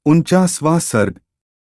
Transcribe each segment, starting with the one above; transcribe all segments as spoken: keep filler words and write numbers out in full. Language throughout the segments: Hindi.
उनचासवां सर्ग।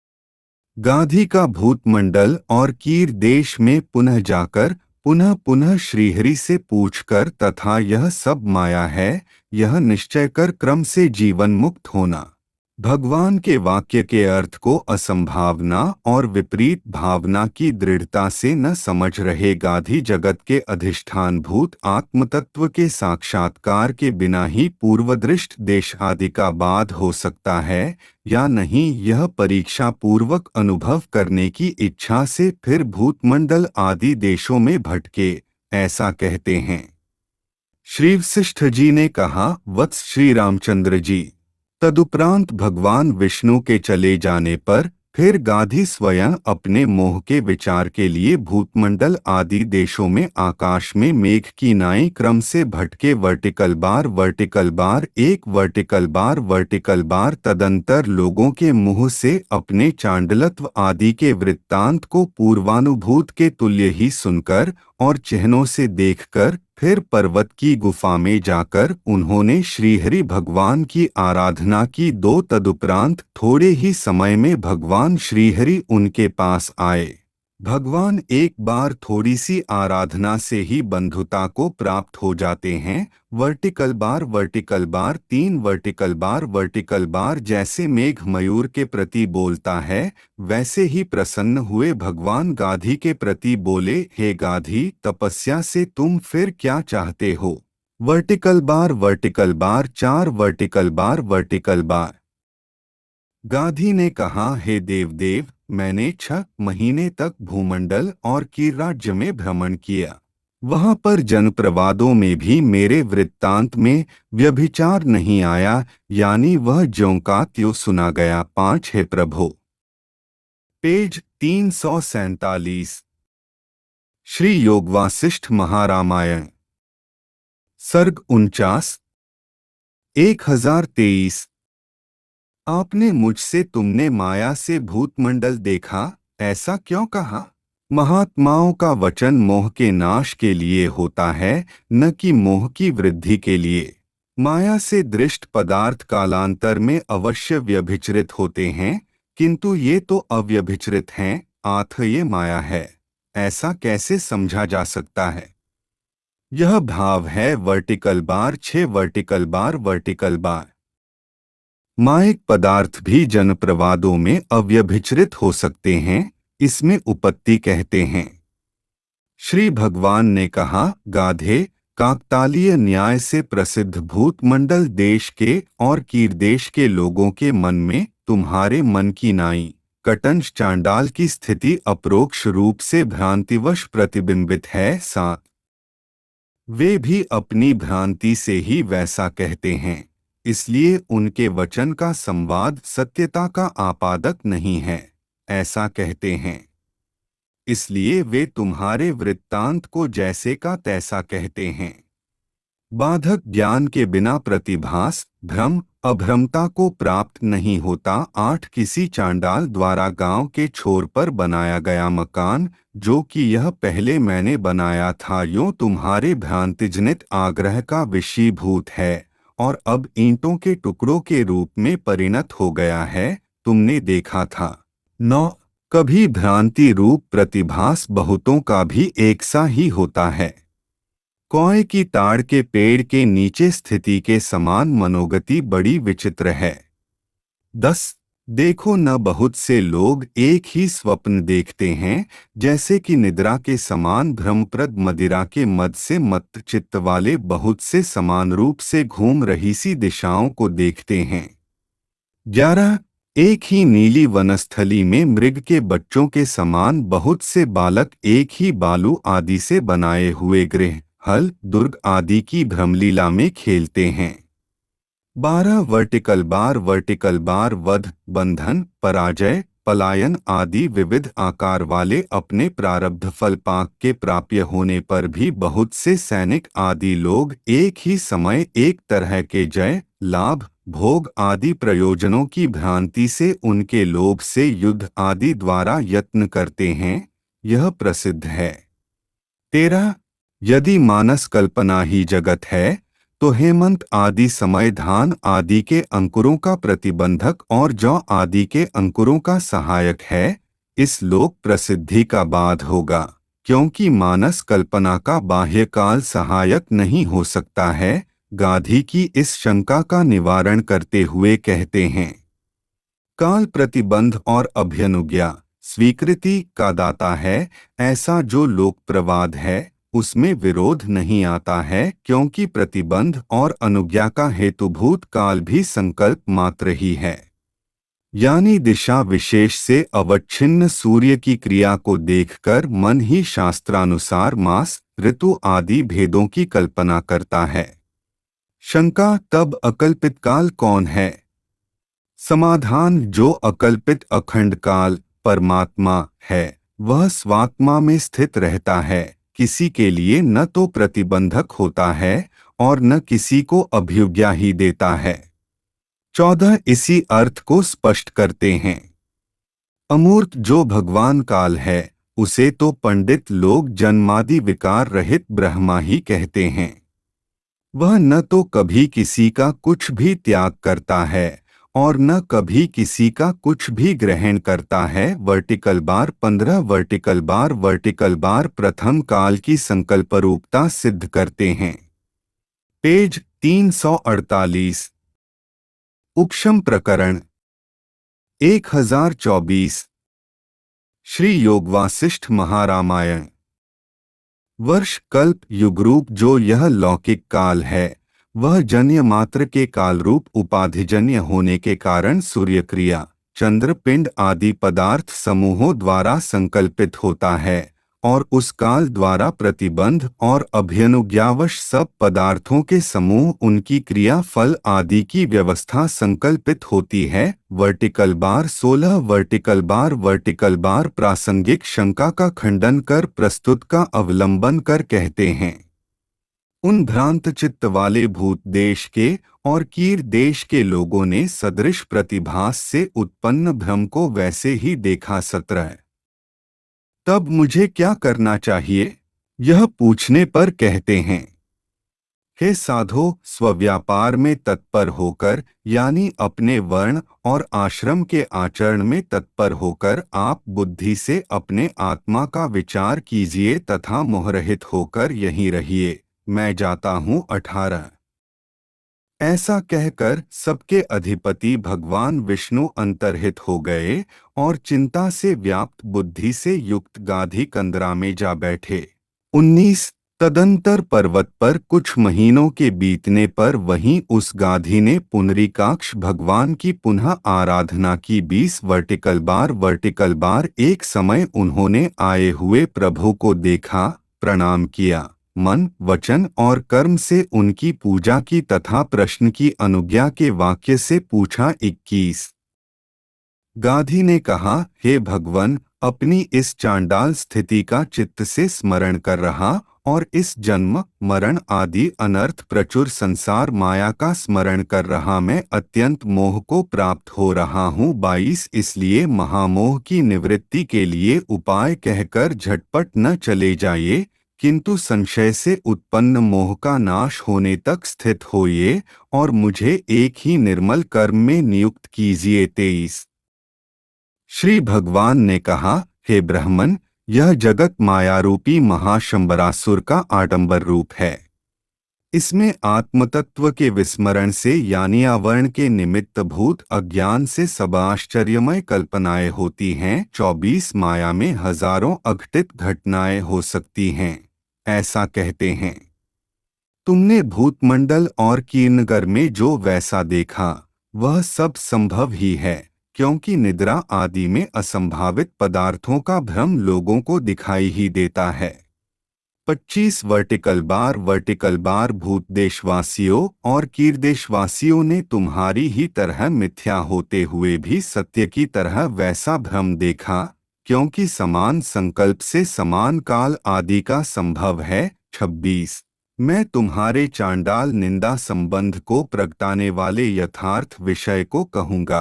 गाधी का भूतमंडल और कीर देश में पुनः जाकर पुनः पुनः श्रीहरि से पूछकर तथा यह सब माया है यह निश्चय कर क्रम से जीवन मुक्त होना। भगवान के वाक्य के अर्थ को असंभावना और विपरीत भावना की दृढ़ता से न समझ रहे गाधी जगत के अधिष्ठान भूत आत्मतत्व के साक्षात्कार के बिना ही पूर्वदृष्ट देश आदि का बाध हो सकता है या नहीं, यह परीक्षा पूर्वक अनुभव करने की इच्छा से फिर भूतमंडल आदि देशों में भटके, ऐसा कहते हैं। श्री वशिष्ठ जी ने कहा, वत्स श्री रामचंद्र जी, तदुपरांत भगवान विष्णु के चले जाने पर फिर गाधी स्वयं अपने मोह के विचार के लिए भूतमंडल आदि देशों में आकाश में मेघ की नाई क्रम से भटके वर्टिकल बार वर्टिकल बार एक वर्टिकल बार वर्टिकल बार तदंतर लोगों के मुंह से अपने चांडलत्व आदि के वृत्तांत को पूर्वानुभूत के तुल्य ही सुनकर और चिन्हों से देखकर फिर पर्वत की गुफा में जाकर उन्होंने श्रीहरि भगवान की आराधना की। दो तदुपरांत थोड़े ही समय में भगवान श्रीहरि उनके पास आए। भगवान एक बार थोड़ी सी आराधना से ही बंधुता को प्राप्त हो जाते हैं। वर्टिकल बार वर्टिकल बार तीन वर्टिकल बार वर्टिकल बार जैसे मेघ मयूर के प्रति बोलता है, वैसे ही प्रसन्न हुए भगवान गाधी के प्रति बोले, हे गाधी, तपस्या से तुम फिर क्या चाहते हो? वर्टिकल बार वर्टिकल बार चार vertical bar vertical bar. Gadhi ने कहा, हे देवदेव, मैंने छह महीने तक भूमंडल और कीर राज्य में भ्रमण किया। वहां पर जनप्रवादों में भी मेरे वृत्तांत में व्यभिचार नहीं आया, यानी वह ज्यों का त्यों सुना गया। पांच है प्रभो। पेज तीन सौ सैतालीस। श्री योगवासिष्ठ महारामायण सर्ग उनचास एक हजार तेईस। आपने मुझसे तुमने माया से भूतमंडल देखा, ऐसा क्यों कहा? महात्माओं का वचन मोह के नाश के लिए होता है, न कि मोह की वृद्धि के लिए। माया से दृष्ट पदार्थ कालांतर में अवश्य व्यभिचरित होते हैं, किंतु ये तो अव्यभिचरित हैं, आथ ये माया है, ऐसा कैसे समझा जा सकता है? यह भाव है वर्टिकल बार छह वर्टिकल बार वर्टिकल बार। मायिक पदार्थ भी जनप्रवादों में अव्यभिचरित हो सकते हैं, इसमें उपत्ति कहते हैं। श्री भगवान ने कहा, गाधे, काकतालीय न्याय से प्रसिद्ध भूतमंडल देश के और कीर देश के लोगों के मन में तुम्हारे मन की नाई कटंश चांडाल की स्थिति अप्रोक्ष रूप से भ्रांतिवश प्रतिबिंबित है। सात वे भी अपनी भ्रांति से ही वैसा कहते हैं, इसलिए उनके वचन का संवाद सत्यता का आपादक नहीं है, ऐसा कहते हैं। इसलिए वे तुम्हारे वृत्तांत को जैसे का तैसा कहते हैं। बाधक ज्ञान के बिना प्रतिभास भ्रम अभ्रमता को प्राप्त नहीं होता। आठ किसी चांडाल द्वारा गांव के छोर पर बनाया गया मकान, जो कि यह पहले मैंने बनाया था, यूं तुम्हारे भ्रांतिजनित आग्रह का विषयभूत है और अब ईंटों के टुकड़ों के रूप में परिणत हो गया है। तुमने देखा था। नौ कभी भ्रांति रूप प्रतिभास बहुतों का भी एक सा ही होता है। कौए की ताड़ के पेड़ के नीचे स्थिति के समान मनोगति बड़ी विचित्र है। दस देखो, न बहुत से लोग एक ही स्वप्न देखते हैं, जैसे कि निद्रा के समान भ्रमप्रद मदिरा के मद से मत्त चित्त वाले बहुत से समान रूप से घूम रही सी दिशाओं को देखते हैं। ग्यारह एक ही नीली वनस्थली में मृग के बच्चों के समान बहुत से बालक एक ही बालू आदि से बनाए हुए गृह, हल, दुर्ग आदि की भ्रमलीला में खेलते हैं। बारह वर्टिकल बार वर्टिकल बार वध, बंधन, पराजय, पलायन आदि विविध आकार वाले अपने प्रारब्ध फल पाक के प्राप्य होने पर भी बहुत से सैनिक आदि लोग एक ही समय एक तरह के जय, लाभ, भोग आदि प्रयोजनों की भ्रांति से उनके लोभ से युद्ध आदि द्वारा यत्न करते हैं। यह प्रसिद्ध है। तेरह यदि मानस कल्पना ही जगत है तो हेमंत आदि समय धान आदि के अंकुरों का प्रतिबंधक और जौ आदि के अंकुरों का सहायक है। इस लोक प्रसिद्धि का बाद होगा, क्योंकि मानस कल्पना का बाह्यकाल सहायक नहीं हो सकता है। गाधी की इस शंका का निवारण करते हुए कहते हैं, काल प्रतिबंध और अभ्यनुज्ञा स्वीकृति का दाता है। ऐसा जो लोक प्रवाद है उसमें विरोध नहीं आता है, क्योंकि प्रतिबंध और अनुज्ञा का हेतुभूत काल भी संकल्प मात्र ही है। यानी दिशा विशेष से अवच्छिन्न सूर्य की क्रिया को देखकर मन ही शास्त्रानुसार मास ऋतु आदि भेदों की कल्पना करता है। शंका, तब अकल्पित काल कौन है? समाधान, जो अकल्पित अखंड काल परमात्मा है वह स्वात्मा में स्थित रहता है, किसी के लिए न तो प्रतिबंधक होता है और न किसी को अभिज्ञा ही देता है। चौदह इसी अर्थ को स्पष्ट करते हैं। अमूर्त जो भगवान काल है उसे तो पंडित लोग जन्मादि विकार रहित ब्रह्मा ही कहते हैं। वह न तो कभी किसी का कुछ भी त्याग करता है और न कभी किसी का कुछ भी ग्रहण करता है। वर्टिकल बार पंद्रह वर्टिकल बार वर्टिकल बार प्रथम काल की संकल्प रूपता सिद्ध करते हैं। पेज तीन सौ अड़तालीस। उपशम प्रकरण एक हजार चौबीस। श्री योगवासिष्ठ महारामायण। वर्ष कल्प युगरूप जो यह लौकिक काल है वह जन्य मात्र के कालरूप उपाधिजन्य होने के कारण सूर्य क्रिया चंद्र पिंड आदि पदार्थ समूहों द्वारा संकल्पित होता है और उस काल द्वारा प्रतिबंध और अभ्यनुज्ञावश सब पदार्थों के समूह उनकी क्रिया फल आदि की व्यवस्था संकल्पित होती है। वर्टिकल बार सोलह वर्टिकल बार वर्टिकल बार प्रासंगिक शंका का खंडन कर प्रस्तुत का अवलंबन कर कहते हैं, उन भ्रांत चित्त वाले भूत देश के और कीर देश के लोगों ने सदृश प्रतिभास से उत्पन्न भ्रम को वैसे ही देखा। सत्रह तब मुझे क्या करना चाहिए, यह पूछने पर कहते हैं, हे साधो, स्वव्यापार में तत्पर होकर यानी अपने वर्ण और आश्रम के आचरण में तत्पर होकर आप बुद्धि से अपने आत्मा का विचार कीजिए तथा मोहरहित होकर यहीं रहिए, मैं जाता हूँ। अठारह ऐसा कहकर सबके अधिपति भगवान विष्णु अंतर्हित हो गए और चिंता से व्याप्त बुद्धि से युक्त गाधी कंदरा में जा बैठे। उन्नीस तदंतर पर्वत पर कुछ महीनों के बीतने पर वहीं उस गाधी ने पुनरीकाक्ष भगवान की पुनः आराधना की। बीस वर्टिकल बार वर्टिकल बार एक समय उन्होंने आए हुए प्रभु को देखा, प्रणाम किया, मन वचन और कर्म से उनकी पूजा की तथा प्रश्न की अनुज्ञा के वाक्य से पूछा। इक्कीस गाधी ने कहा, हे भगवन, अपनी इस चांडाल स्थिति का चित्त से स्मरण कर रहा और इस जन्म मरण आदि अनर्थ प्रचुर संसार माया का स्मरण कर रहा मैं अत्यंत मोह को प्राप्त हो रहा हूँ। बाईस इसलिए महामोह की निवृत्ति के लिए उपाय कहकर झटपट न चले जाइए, किंतु संशय से उत्पन्न मोह का नाश होने तक स्थित होइए और मुझे एक ही निर्मल कर्म में नियुक्त कीजिए। तेईस श्री भगवान ने कहा, हे ब्राह्मण, यह जगत मायारूपी महाशंबरासुर का आडंबर रूप है। इसमें आत्मतत्व के विस्मरण से यानी आवरण के निमित्त भूत अज्ञान से सब आश्चर्यमय कल्पनाएं होती हैं। चौबीस माया में हजारों अघटित घटनाएं हो सकती हैं, ऐसा कहते हैं। तुमने भूतमंडल और कीर्णगर में जो वैसा देखा वह सब संभव ही है, क्योंकि निद्रा आदि में असंभावित पदार्थों का भ्रम लोगों को दिखाई ही देता है। पच्चीस वर्टिकल बार वर्टिकल बार भूत देशवासियों और कीर देशवासियों ने तुम्हारी ही तरह मिथ्या होते हुए भी सत्य की तरह वैसा भ्रम देखा, क्योंकि समान संकल्प से समान काल आदि का संभव है। छब्बीस मैं तुम्हारे चांडाल निंदा संबंध को प्रगटाने वाले यथार्थ विषय को कहूँगा,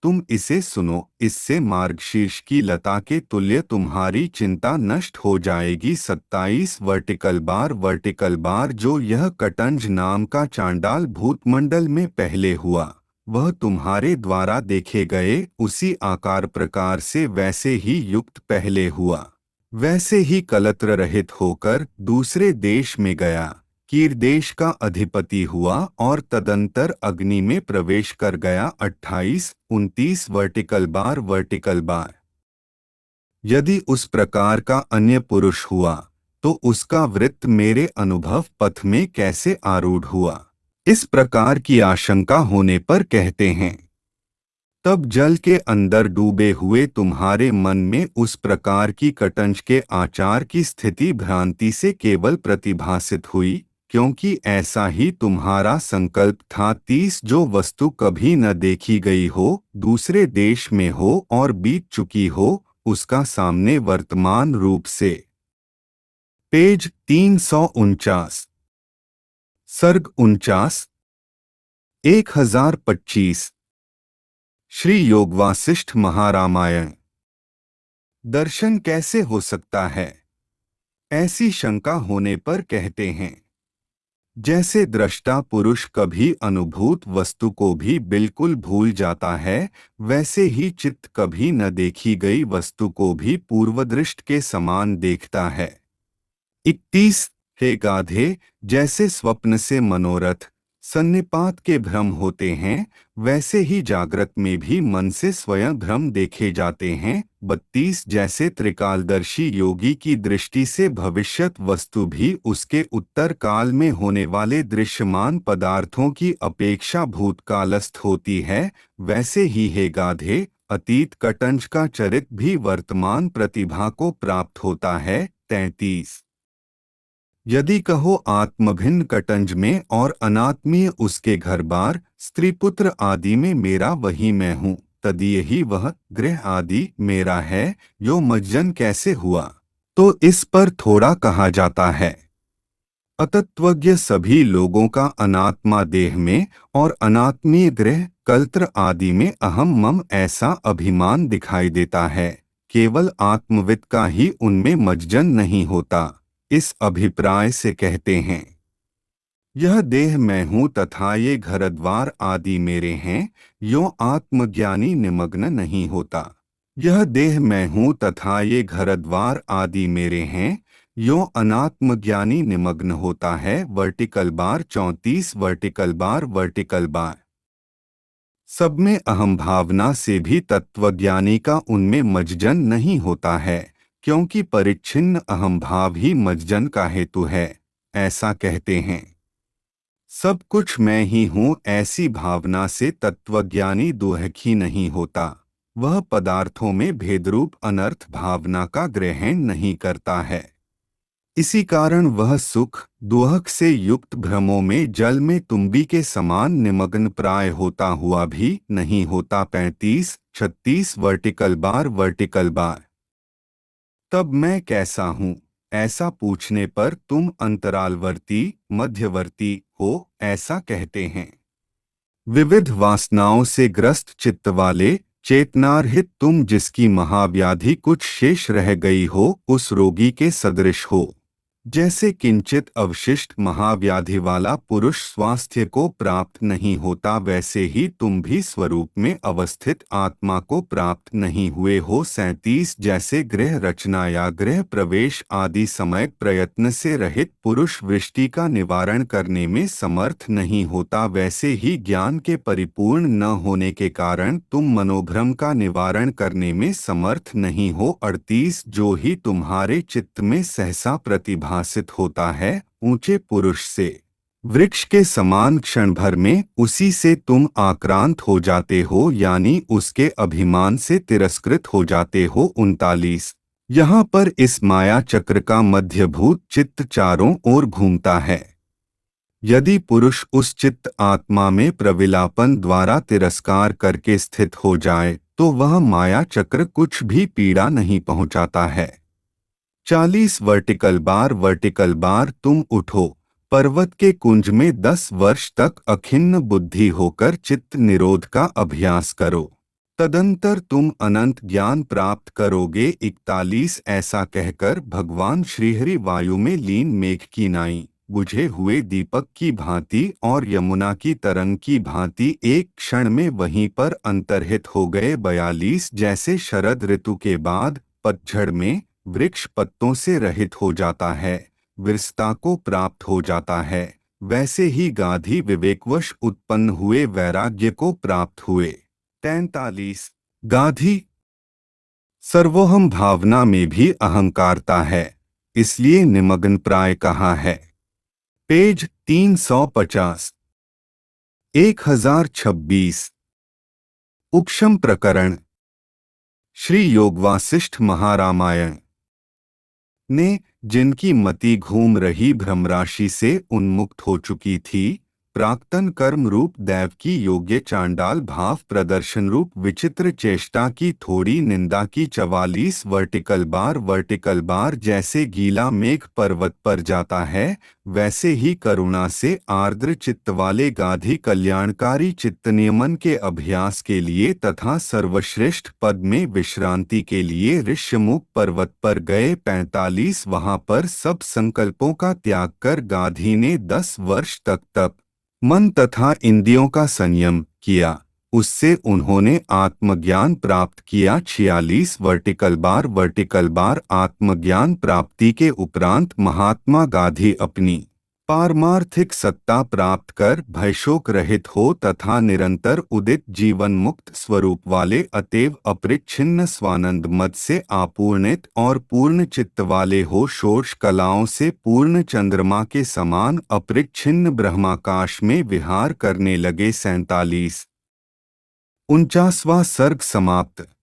तुम इसे सुनो, इससे मार्गशीर्ष की लता के तुल्य तुम्हारी चिंता नष्ट हो जाएगी। सत्ताईस वर्टिकल बार वर्टिकल बार जो यह कटंज नाम का चांडाल भूतमंडल में पहले हुआ, वह तुम्हारे द्वारा देखे गए उसी आकार प्रकार से वैसे ही युक्त पहले हुआ, वैसे ही कलत्र रहित होकर दूसरे देश में गया, कीर देश का अधिपति हुआ और तदंतर अग्नि में प्रवेश कर गया। अट्ठाईस उनतीस वर्टिकल बार वर्टिकल बार यदि उस प्रकार का अन्य पुरुष हुआ तो उसका वृत्त मेरे अनुभव पथ में कैसे आरूढ़ हुआ, इस प्रकार की आशंका होने पर कहते हैं, तब जल के अंदर डूबे हुए तुम्हारे मन में उस प्रकार की कटंज के आचार की स्थिति भ्रांति से केवल प्रतिभासित हुई, क्योंकि ऐसा ही तुम्हारा संकल्प था। तीस जो वस्तु कभी न देखी गई हो, दूसरे देश में हो और बीत चुकी हो, उसका सामने वर्तमान रूप से। पेज तीन सौ उनचास, सर्ग उनचास, एक हजार पच्चीस। श्री योग वासिष्ठ महारामायण। दर्शन कैसे हो सकता है, ऐसी शंका होने पर कहते हैं, जैसे दृष्टा पुरुष कभी अनुभूत वस्तु को भी बिल्कुल भूल जाता है, वैसे ही चित्त कभी न देखी गई वस्तु को भी पूर्वदृष्ट के समान देखता है। इकतीस हे गाधे, जैसे स्वप्न से मनोरथ सन्निपात के भ्रम होते हैं, वैसे ही जागृत में भी मन से स्वयं भ्रम देखे जाते हैं। बत्तीस जैसे त्रिकालदर्शी योगी की दृष्टि से भविष्यत वस्तु भी उसके उत्तर काल में होने वाले दृश्यमान पदार्थों की अपेक्षा भूतकालस्थ होती है, वैसे ही हे गाधे, अतीत कटंज का चरित भी वर्तमान प्रतिभा को प्राप्त होता है। तैंतीस यदि कहो आत्मभिन्न कटंज में और अनात्मीय उसके घर बार स्त्री पुत्र आदि में मेरा वही मैं हूँ, तदीय ही वह गृह आदि मेरा है, यो मज्जन कैसे हुआ, तो इस पर थोड़ा कहा जाता है। अतत्वज्ञ सभी लोगों का अनात्मा देह में और अनात्मीय गृह कल्त्र आदि में अहम मम ऐसा अभिमान दिखाई देता है, केवल आत्मविद का ही उनमें मज्जन नहीं होता। इस अभिप्राय से कहते हैं, यह देह मैं हूँ तथा ये घर द्वार आदि मेरे हैं, यो आत्मज्ञानी निमग्न नहीं होता। यह देह मैं हूँ तथा ये घर द्वार आदि मेरे हैं, यो अनात्मज्ञानी निमग्न होता है। वर्टिकल बार चौंतीस वर्टिकल बार वर्टिकल बार सब में अहम भावना से भी तत्वज्ञानी का उनमें मज्जन नहीं होता है, क्योंकि परिच्छिन्न अहम भाव ही मज्जन का हेतु है। ऐसा कहते हैं, सब कुछ मैं ही हूँ ऐसी भावना से तत्वज्ञानी दुहखी नहीं होता, वह पदार्थों में भेदरूप अनर्थ भावना का ग्रहण नहीं करता है। इसी कारण वह सुख दुहक से युक्त भ्रमों में जल में तुम्बी के समान निमग्न प्राय होता हुआ भी नहीं होता। पैंतीस छत्तीस वर्टिकल बार वर्टिकल बार तब मैं कैसा हूँ, ऐसा पूछने पर तुम अंतरालवर्ती मध्यवर्ती हो, ऐसा कहते हैं। विविध वासनाओं से ग्रस्त चित्त वाले चेतनारहित तुम, जिसकी महाव्याधि कुछ शेष रह गई हो, उस रोगी के सदृश हो। जैसे किंचित अवशिष्ट महाव्याधि वाला पुरुष स्वास्थ्य को प्राप्त नहीं होता, वैसे ही तुम भी स्वरूप में अवस्थित आत्मा को प्राप्त नहीं हुए हो। सैंतीस जैसे गृह रचना या गृह प्रवेश आदि समय प्रयत्न से रहित पुरुष वृष्टि का निवारण करने में समर्थ नहीं होता, वैसे ही ज्ञान के परिपूर्ण न होने के कारण तुम मनोभ्रम का निवारण करने में समर्थ नहीं हो। अड़तीस जो ही तुम्हारे चित्त में सहसा प्रतिभा भासित होता है, ऊंचे पुरुष से वृक्ष के समान क्षण भर में उसी से तुम आक्रांत हो जाते हो, यानी उसके अभिमान से तिरस्कृत हो जाते हो। उनतालीस यहाँ पर इस माया चक्र का मध्यभूत चित्त चारों ओर घूमता है। यदि पुरुष उस चित्त आत्मा में प्रविलापन द्वारा तिरस्कार करके स्थित हो जाए, तो वह माया चक्र कुछ भी पीड़ा नहीं पहुंचाता है। चालीस वर्टिकल बार वर्टिकल बार तुम उठो, पर्वत के कुंज में दस वर्ष तक अखिन्न बुद्धि होकर चित्त निरोध का अभ्यास करो। तदंतर तुम अनंत ज्ञान प्राप्त करोगे। इकतालीस ऐसा कहकर भगवान श्रीहरि वायु में लीन मेघ की नाई बुझे हुए दीपक की भांति और यमुना की तरंग की भांति एक क्षण में वहीं पर अंतर्हित हो गए। बयालीस जैसे शरद ऋतु के बाद पतझड़ में वृक्ष पत्तों से रहित हो जाता है, विरसता को प्राप्त हो जाता है, वैसे ही गाधी विवेकवश उत्पन्न हुए वैराग्य को प्राप्त हुए। तैंतालीस गाधी सर्वोहम भावना में भी अहंकारता है, इसलिए निमग्न प्राय कहा है। पेज तीन सौ पचास। एक हजार छब्बीस उपशम प्रकरण। श्री योग वासिष्ठ महारामायण ने जिनकी मति घूम रही भ्रमराशि से उन्मुक्त हो चुकी थी, प्राक्तन कर्म रूप दैव की योग्य चांडाल भाव प्रदर्शन रूप विचित्र चेष्टा की थोड़ी निंदा की। चवालीस वर्टिकल बार वर्टिकल बार जैसे गीला मेघ पर्वत पर जाता है, वैसे ही करुणा से आर्द्र चित्त वाले गाधी कल्याणकारी चित्त नियमन के अभ्यास के लिए तथा सर्वश्रेष्ठ पद में विश्रांति के लिए ऋष्यमुख पर्वत पर गए। पैंतालीस वहां पर सब संकल्पों का त्याग कर गाधी ने दस वर्ष तक तप मन तथा इंद्रियों का संयम किया, उससे उन्होंने आत्मज्ञान प्राप्त किया। छियालीस वर्टिकल बार वर्टिकल बार आत्मज्ञान प्राप्ति के उपरांत महात्मा गाधी अपनी पारमार्थिक सत्ता प्राप्त कर भयशोक रहित हो तथा निरंतर उदित जीवन मुक्त स्वरूप वाले अतएव अपरिच्छिन्न स्वानंद मद से आपूर्णित और पूर्ण चित्त वाले हो, षोडश कलाओं से पूर्ण चंद्रमा के समान अपरिच्छिन्न ब्रह्माकाश में विहार करने लगे। सैंतालीस उनचासवां सर्ग समाप्त।